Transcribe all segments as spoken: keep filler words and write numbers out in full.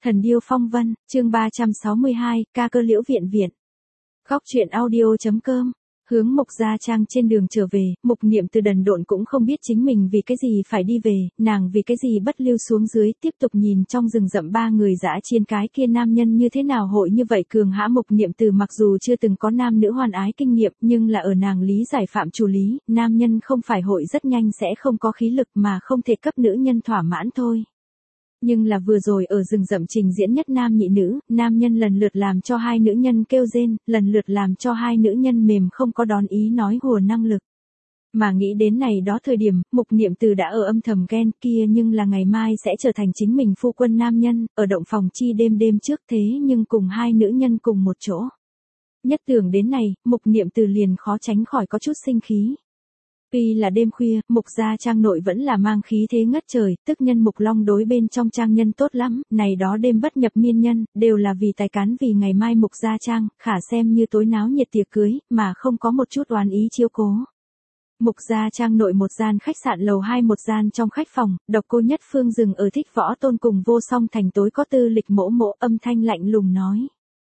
Thần điêu phong vân, chương ba trăm sáu mươi hai, ca cơ liễu viện viện. Góc truyện audio.com. Hướng Mục Gia Trang trên đường trở về, Mục Niệm Từ đần độn cũng không biết chính mình vì cái gì phải đi về, nàng vì cái gì bất lưu xuống dưới, tiếp tục nhìn trong rừng rậm ba người dã chiên cái kia nam nhân như thế nào hội như vậy cường hã. Mục Niệm Từ mặc dù chưa từng có nam nữ hoan ái kinh nghiệm, nhưng là ở nàng lý giải phạm chủ lý, nam nhân không phải hội rất nhanh sẽ không có khí lực mà không thể cấp nữ nhân thỏa mãn thôi. Nhưng là vừa rồi ở rừng rậm trình diễn nhất nam nhị nữ, nam nhân lần lượt làm cho hai nữ nhân kêu rên, lần lượt làm cho hai nữ nhân mềm không có đón ý nói hùa năng lực. Mà nghĩ đến này đó thời điểm, Mục Niệm Từ đã ở âm thầm ghen kia nhưng là ngày mai sẽ trở thành chính mình phu quân nam nhân, ở động phòng chi đêm đêm trước thế nhưng cùng hai nữ nhân cùng một chỗ. Nhất tưởng đến này, Mục Niệm Từ liền khó tránh khỏi có chút sinh khí. Tuy là đêm khuya, Mục Gia Trang nội vẫn là mang khí thế ngất trời, tức nhân Mục Long đối bên trong trang nhân tốt lắm, này đó đêm bất nhập miên nhân, đều là vì tài cán vì ngày mai Mục Gia Trang, khả xem như tối náo nhiệt tiệc cưới, mà không có một chút oán ý chiếu cố. Mục Gia Trang nội một gian khách sạn lầu hai một gian trong khách phòng, Độc Cô Nhất Phương dừng ở Thích Võ Tôn cùng Vô Song Thành tối có tư lịch mỗ mỗ âm thanh lạnh lùng nói.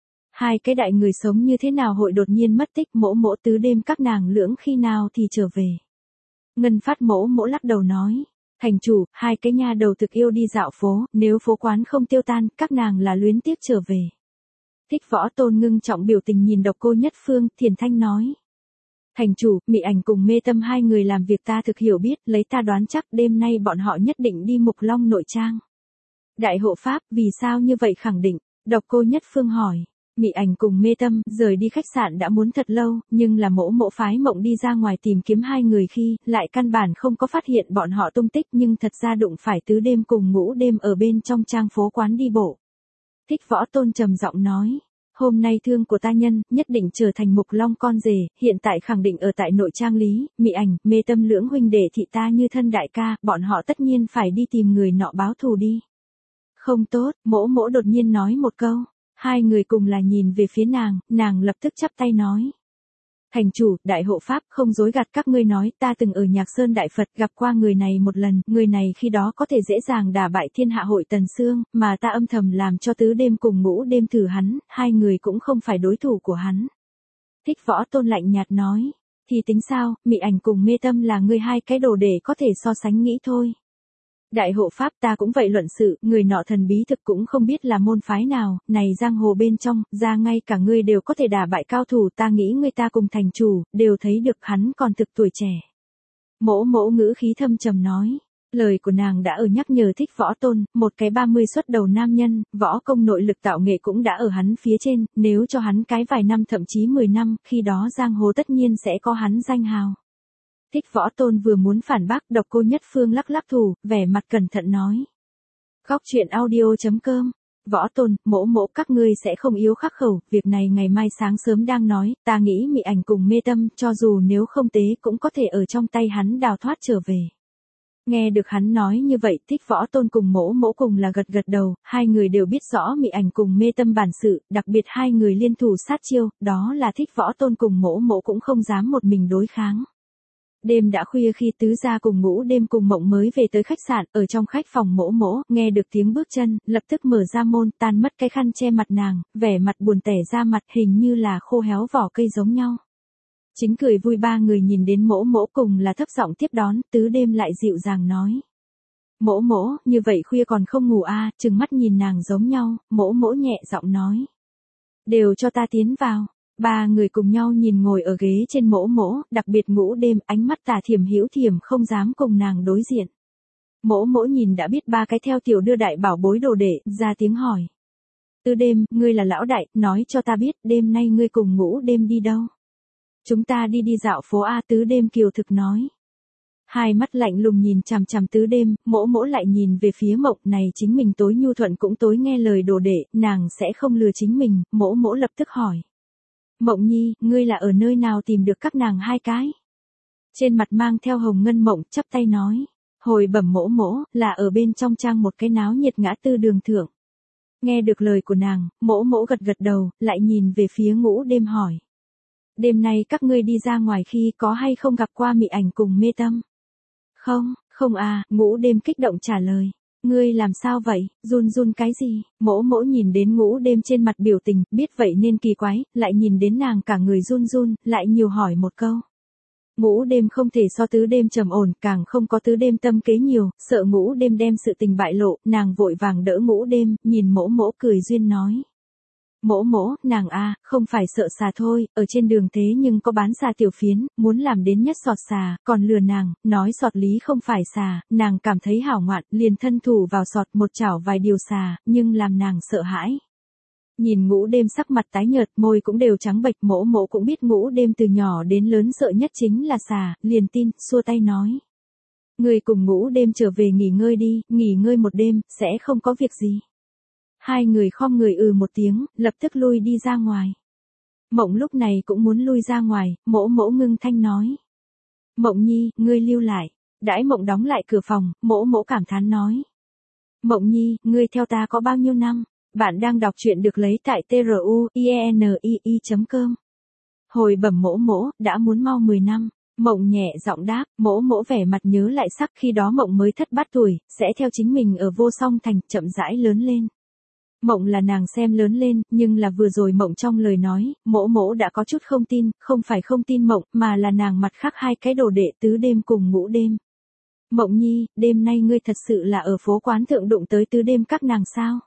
Hai cái đại người sống như thế nào hội đột nhiên mất tích, mỗ mỗ tứ đêm các nàng lưỡng khi nào thì trở về. Ngân Phát mỗ mỗ lắc đầu nói, thành chủ, hai cái nha đầu thực yêu đi dạo phố, nếu phố quán không tiêu tan, các nàng là luyến tiếc trở về. Thích Võ Tôn ngưng trọng biểu tình nhìn Độc Cô Nhất Phương, thiền thanh nói. Thành chủ, Mị Ảnh cùng Mê Tâm hai người làm việc ta thực hiểu biết, lấy ta đoán chắc đêm nay bọn họ nhất định đi Mục Long nội trang. Đại hộ pháp, vì sao như vậy khẳng định? Độc Cô Nhất Phương hỏi. Mị Ảnh cùng Mê Tâm rời đi khách sạn đã muốn thật lâu, nhưng là mỗ mỗ phái mộng đi ra ngoài tìm kiếm hai người khi, lại căn bản không có phát hiện bọn họ tung tích, nhưng thật ra đụng phải tứ đêm cùng ngũ đêm ở bên trong trang phố quán đi bộ. Thích Võ Tôn trầm giọng nói, hôm nay thương của ta nhân, nhất định trở thành Mục Long con rể, hiện tại khẳng định ở tại nội trang lý, Mị Ảnh, Mê Tâm lưỡng huynh đệ thị ta như thân đại ca, bọn họ tất nhiên phải đi tìm người nọ báo thù đi. Không tốt, mỗ mỗ đột nhiên nói một câu. Hai người cùng là nhìn về phía nàng, nàng lập tức chắp tay nói. Thành chủ, đại hộ pháp, không dối gạt các ngươi nói, ta từng ở Nhạc Sơn Đại Phật gặp qua người này một lần, người này khi đó có thể dễ dàng đả bại thiên hạ hội Tần Sương, mà ta âm thầm làm cho tứ đêm cùng ngũ đêm thử hắn, hai người cũng không phải đối thủ của hắn. Thích Võ Tôn lạnh nhạt nói, thì tính sao, Mị Ảnh cùng Mê Tâm là người hai cái đồ để có thể so sánh nghĩ thôi. Đại hộ pháp ta cũng vậy luận sự, người nọ thần bí thực cũng không biết là môn phái nào, này giang hồ bên trong, ra ngay cả ngươi đều có thể đả bại cao thủ, ta nghĩ người ta cùng thành chủ, đều thấy được hắn còn thực tuổi trẻ. Mỗ mỗ ngữ khí thâm trầm nói, lời của nàng đã ở nhắc nhở Thích Võ Tôn, một cái ba mươi xuất đầu nam nhân, võ công nội lực tạo nghệ cũng đã ở hắn phía trên, nếu cho hắn cái vài năm thậm chí mười năm, khi đó giang hồ tất nhiên sẽ có hắn danh hào. Thích Võ Tôn vừa muốn phản bác, Độc Cô Nhất Phương lắc lắc thủ, vẻ mặt cẩn thận nói. Góc truyện audio.com. Võ Tôn, mỗ mỗ các ngươi sẽ không yếu khắc khẩu, việc này ngày mai sáng sớm đang nói, ta nghĩ Mị Ảnh cùng Mê Tâm, cho dù nếu không tế cũng có thể ở trong tay hắn đào thoát trở về. Nghe được hắn nói như vậy, Thích Võ Tôn cùng mỗ mỗ cùng là gật gật đầu, hai người đều biết rõ Mị Ảnh cùng Mê Tâm bản sự, đặc biệt hai người liên thủ sát chiêu, đó là Thích Võ Tôn cùng mỗ mỗ cũng không dám một mình đối kháng. Đêm đã khuya khi tứ gia cùng ngũ đêm cùng mộng mới về tới khách sạn, ở trong khách phòng mỗ mỗ, nghe được tiếng bước chân, lập tức mở ra môn, tan mất cái khăn che mặt nàng, vẻ mặt buồn tẻ ra mặt hình như là khô héo vỏ cây giống nhau. Chính cười vui ba người nhìn đến mỗ mỗ cùng là thấp giọng tiếp đón, tứ đêm lại dịu dàng nói. Mỗ mỗ, như vậy khuya còn không ngủ à, chừng mắt nhìn nàng giống nhau, mỗ mỗ nhẹ giọng nói. Đều cho ta tiến vào. Ba người cùng nhau nhìn ngồi ở ghế trên mỗ mỗ, đặc biệt ngũ đêm, ánh mắt tà thiểm hữu thiểm không dám cùng nàng đối diện. Mỗ mỗ nhìn đã biết ba cái theo tiểu đưa đại bảo bối đồ đệ, ra tiếng hỏi. Tứ đêm, ngươi là lão đại, nói cho ta biết, đêm nay ngươi cùng ngũ đêm đi đâu? Chúng ta đi đi dạo phố A. Tứ đêm kiều thực nói. Hai mắt lạnh lùng nhìn chằm chằm tứ đêm, mỗ mỗ lại nhìn về phía mộng này chính mình tối nhu thuận cũng tối nghe lời đồ đệ, nàng sẽ không lừa chính mình, mỗ mỗ lập tức hỏi. Mộng nhi, ngươi là ở nơi nào tìm được các nàng hai cái? Trên mặt mang theo hồng ngân mộng, chắp tay nói. Hồi bẩm mỗ mỗ, là ở bên trong trang một cái náo nhiệt ngã tư đường thượng. Nghe được lời của nàng, mỗ mỗ gật gật đầu, lại nhìn về phía ngũ đêm hỏi. Đêm nay các ngươi đi ra ngoài khi có hay không gặp qua Mị Ảnh cùng Mê Tâm? Không, không à, ngũ đêm kích động trả lời. Ngươi làm sao vậy, run run cái gì? Mỗ mỗ nhìn đến Ngũ Đêm trên mặt biểu tình, biết vậy nên kỳ quái, lại nhìn đến nàng cả người run run, lại nhiều hỏi một câu. Ngũ Đêm không thể so Tứ Đêm trầm ổn, càng không có Tứ Đêm tâm kế nhiều, sợ Ngũ Đêm đem sự tình bại lộ, nàng vội vàng đỡ Ngũ Đêm, nhìn mỗ mỗ cười duyên nói. Mỗ mỗ, nàng a, không phải sợ xà thôi, ở trên đường thế nhưng có bán xà tiểu phiến, muốn làm đến nhất sọt xà, còn lừa nàng, nói sọt lý không phải xà, nàng cảm thấy hảo ngoạn, liền thân thủ vào sọt một chảo vài điều xà, nhưng làm nàng sợ hãi. Nhìn Ngũ Đêm sắc mặt tái nhợt, môi cũng đều trắng bệch, mỗ mỗ cũng biết Ngũ Đêm từ nhỏ đến lớn sợ nhất chính là xà, liền tin, xua tay nói. Người cùng Ngũ Đêm trở về nghỉ ngơi đi, nghỉ ngơi một đêm, sẽ không có việc gì. Hai người khom người ừ một tiếng, lập tức lui đi ra ngoài. Mộng lúc này cũng muốn lui ra ngoài, mỗ mỗ ngưng thanh nói. Mộng nhi, ngươi lưu lại. Đãi Mộng đóng lại cửa phòng, mỗ mỗ cảm thán nói. Mộng nhi, ngươi theo ta có bao nhiêu năm? Bạn đang đọc truyện được lấy tại truyện chấm com. Hồi bẩm mỗ mỗ, đã muốn mau mười năm. Mộng nhẹ giọng đáp, mỗ mỗ vẻ mặt nhớ lại sắc khi đó Mộng mới thất bát tuổi, sẽ theo chính mình ở Vô Song Thành, chậm rãi lớn lên. Mộng là nàng xem lớn lên, nhưng là vừa rồi Mộng trong lời nói, mỗ mỗ đã có chút không tin, không phải không tin Mộng, mà là nàng mặt khác hai cái đồ đệ Tứ Đêm cùng Ngũ Đêm. Mộng nhi, đêm nay ngươi thật sự là ở phố quán thượng đụng tới Tứ Đêm các nàng sao?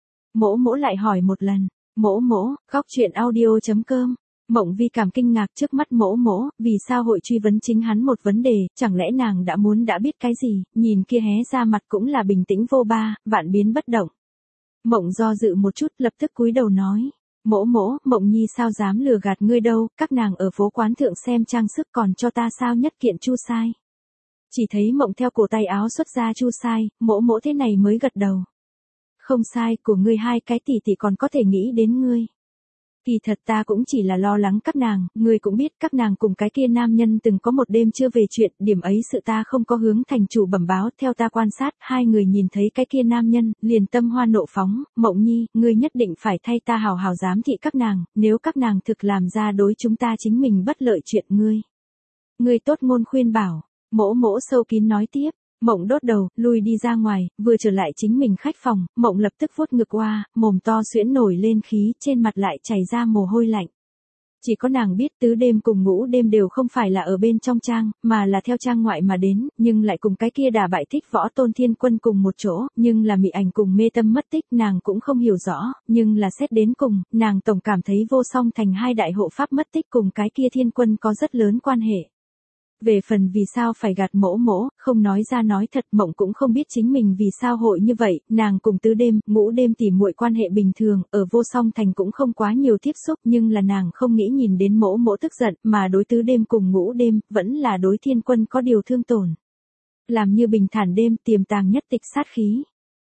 Mỗ mỗ lại hỏi một lần, mỗ mỗ, góc truyện audio chấm com. Mộng Vi cảm kinh ngạc trước mắt mỗ mỗ, vì sao hội truy vấn chính hắn một vấn đề, chẳng lẽ nàng đã muốn đã biết cái gì, nhìn kia hé ra mặt cũng là bình tĩnh vô ba, vạn biến bất động. Mộng do dự một chút, lập tức cúi đầu nói, mỗ mỗ, Mộng nhi sao dám lừa gạt ngươi đâu, các nàng ở phố quán thượng xem trang sức còn cho ta sao nhất kiện chu sai. Chỉ thấy Mộng theo cổ tay áo xuất ra chu sai, mỗ mỗ thế này mới gật đầu. Không sai, của ngươi hai cái tỷ tỷ còn có thể nghĩ đến ngươi. Kỳ thật ta cũng chỉ là lo lắng các nàng, ngươi cũng biết các nàng cùng cái kia nam nhân từng có một đêm chưa về chuyện, điểm ấy sự ta không có hướng thành chủ bẩm báo, theo ta quan sát, hai người nhìn thấy cái kia nam nhân, liền tâm hoa nộ phóng, Mộng nhi, ngươi nhất định phải thay ta hào hào giám thị các nàng, nếu các nàng thực làm ra đối chúng ta chính mình bất lợi chuyện ngươi. Ngươi tốt ngôn khuyên bảo, mỗ mỗ sâu kín nói tiếp. Mộng đốt đầu, lui đi ra ngoài, vừa trở lại chính mình khách phòng, Mộng lập tức vuốt ngực oa, mồm to xuyễn nổi lên khí, trên mặt lại chảy ra mồ hôi lạnh. Chỉ có nàng biết Tứ Đêm cùng Ngũ Đêm đều không phải là ở bên trong trang, mà là theo trang ngoại mà đến, nhưng lại cùng cái kia đả bại Thích Võ Tôn Thiên Quân cùng một chỗ, nhưng là Mị Ảnh cùng Mê Tâm mất tích nàng cũng không hiểu rõ, nhưng là xét đến cùng, nàng tổng cảm thấy Vô Song Thành hai đại hộ pháp mất tích cùng cái kia Thiên Quân có rất lớn quan hệ. Về phần vì sao phải gạt mỗ mỗ, không nói ra nói thật, Mộng cũng không biết chính mình vì sao hội như vậy, nàng cùng Tứ Đêm, Ngũ Đêm tỉ muội quan hệ bình thường, ở Vô Song Thành cũng không quá nhiều tiếp xúc, nhưng là nàng không nghĩ nhìn đến mỗ mỗ tức giận, mà đối Tứ Đêm cùng Ngũ Đêm, vẫn là đối Thiên Quân có điều thương tổn. Làm như bình thản đêm, tiềm tàng nhất tịch sát khí.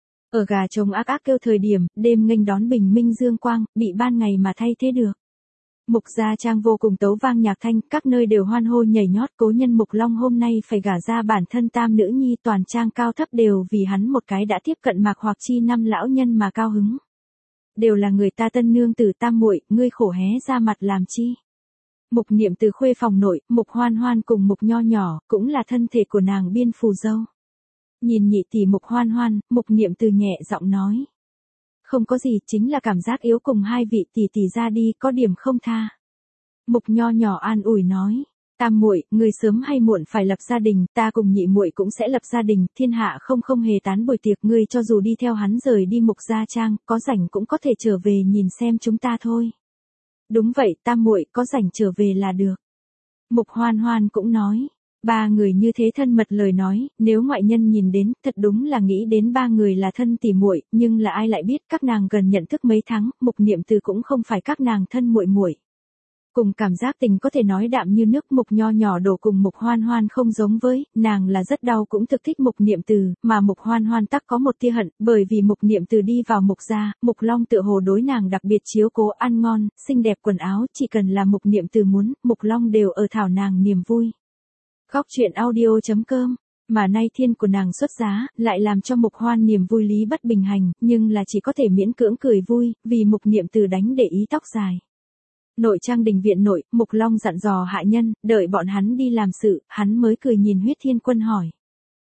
Ở gà trống ác ác kêu thời điểm, đêm nghênh đón bình minh dương quang, bị ban ngày mà thay thế được. Mục gia trang vô cùng tấu vang nhạc thanh, các nơi đều hoan hô nhảy nhót, cố nhân Mục Long hôm nay phải gả ra bản thân tam nữ nhi, toàn trang cao thấp đều vì hắn một cái đã tiếp cận Mạc Hoặc Chi năm lão nhân mà cao hứng. Đều là người ta tân nương tử tam muội, ngươi khổ hé ra mặt làm chi. Mục Niệm từ khuê phòng nội, Mục Hoan Hoan cùng Mục Nho Nhỏ, cũng là thân thể của nàng biên phù dâu. Nhìn nhị tỷ Mục Hoan Hoan, Mục Niệm từ nhẹ giọng nói. Không có gì, chính là cảm giác yếu cùng hai vị tỷ tỷ ra đi, có điểm không tha. Mục Nho Nhỏ an ủi nói, tam muội, người sớm hay muộn phải lập gia đình, ta cùng nhị muội cũng sẽ lập gia đình, thiên hạ không không hề tán buổi tiệc, ngươi cho dù đi theo hắn rời đi Mục gia trang, có rảnh cũng có thể trở về nhìn xem chúng ta thôi. Đúng vậy, tam muội, có rảnh trở về là được. Mục Hoan Hoan cũng nói. Ba người như thế thân mật lời nói, nếu ngoại nhân nhìn đến, thật đúng là nghĩ đến ba người là thân tỉ muội, nhưng là ai lại biết các nàng gần nhận thức mấy tháng, Mục Niệm từ cũng không phải các nàng thân muội muội. Cùng cảm giác tình có thể nói đạm như nước, Mục Nho Nhỏ đổ cùng Mục Hoan Hoan không giống với, nàng là rất đau cũng thực thích Mục Niệm từ, mà Mục Hoan Hoan tắc có một tia hận, bởi vì Mục Niệm từ đi vào Mục gia, Mục Long tựa hồ đối nàng đặc biệt chiếu cố, ăn ngon, xinh đẹp quần áo, chỉ cần là Mục Niệm từ muốn, Mục Long đều ở thảo nàng niềm vui. Góc truyện audio chấm com, mà nay thiên của nàng xuất giá, lại làm cho Mục Hoan niềm vui lý bất bình hành, nhưng là chỉ có thể miễn cưỡng cười vui, vì Mục Niệm từ đánh để ý tóc dài. Nội trang đình viện nội, Mục Long dặn dò hạ nhân, đợi bọn hắn đi làm sự, hắn mới cười nhìn Huyết Thiên Quân hỏi.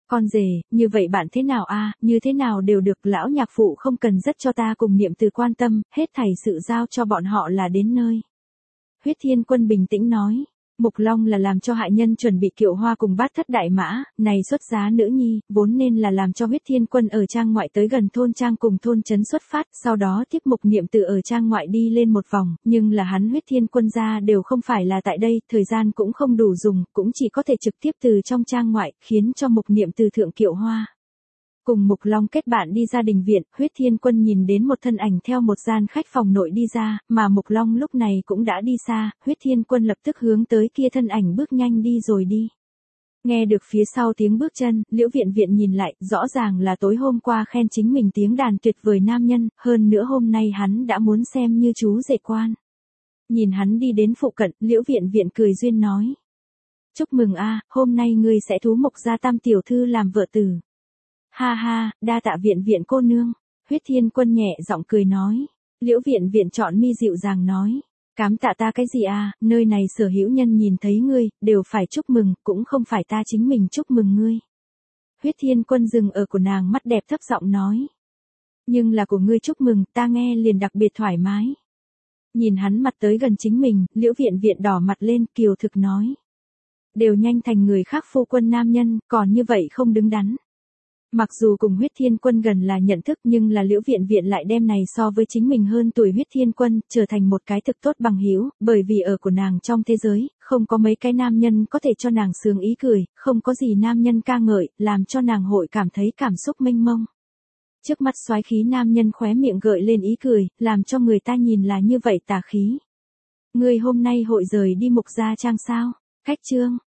Con rể, như vậy bạn thế nào a, như thế nào đều được, lão nhạc phụ không cần rất cho ta cùng Niệm Từ quan tâm, hết thảy sự giao cho bọn họ là đến nơi. Huyết Thiên Quân bình tĩnh nói. Mục Long là làm cho hại nhân chuẩn bị kiệu hoa cùng bát thất đại mã, này xuất giá nữ nhi, vốn nên là làm cho Huyết Thiên Quân ở trang ngoại tới gần thôn trang cùng thôn trấn xuất phát, sau đó tiếp Mục Niệm Từ ở trang ngoại đi lên một vòng, nhưng là hắn Huyết Thiên Quân ra đều không phải là tại đây, thời gian cũng không đủ dùng, cũng chỉ có thể trực tiếp từ trong trang ngoại, khiến cho Mục Niệm Từ thượng kiệu hoa. Cùng Mục Long kết bạn đi ra đình viện, Huyết Thiên Quân nhìn đến một thân ảnh theo một gian khách phòng nội đi ra, mà Mục Long lúc này cũng đã đi xa, Huyết Thiên Quân lập tức hướng tới kia thân ảnh bước nhanh đi rồi đi. Nghe được phía sau tiếng bước chân, Liễu Viện Viện nhìn lại, rõ ràng là tối hôm qua khen chính mình tiếng đàn tuyệt vời nam nhân, hơn nữa hôm nay hắn đã muốn xem như chú rể quan. Nhìn hắn đi đến phụ cận, Liễu Viện Viện cười duyên nói. Chúc mừng a, hôm nay ngươi sẽ thú Mục gia tam tiểu thư làm vợ tử. Ha ha, đa tạ Viện Viện cô nương. Huyết Thiên Quân nhẹ giọng cười nói. Liễu Viện Viện chọn mi dịu dàng nói. Cám tạ ta cái gì à, nơi này sở hữu nhân nhìn thấy ngươi, đều phải chúc mừng, cũng không phải ta chính mình chúc mừng ngươi. Huyết Thiên Quân dừng ở của nàng mắt đẹp thấp giọng nói. Nhưng là của ngươi chúc mừng, ta nghe liền đặc biệt thoải mái. Nhìn hắn mặt tới gần chính mình, Liễu Viện Viện đỏ mặt lên, kiều thực nói. Đều nhanh thành người khác phu quân nam nhân, còn như vậy không đứng đắn. Mặc dù cùng Huyết Thiên Quân gần là nhận thức nhưng là Liễu Viện Viện lại đem này so với chính mình hơn tuổi Huyết Thiên Quân, trở thành một cái thực tốt bằng hữu, bởi vì ở của nàng trong thế giới, không có mấy cái nam nhân có thể cho nàng sướng ý cười, không có gì nam nhân ca ngợi, làm cho nàng hội cảm thấy cảm xúc mênh mông. Trước mắt soái khí nam nhân khóe miệng gợi lên ý cười, làm cho người ta nhìn là như vậy tà khí. Ngươi hôm nay hội rời đi Mục gia trang sao? Khách trương.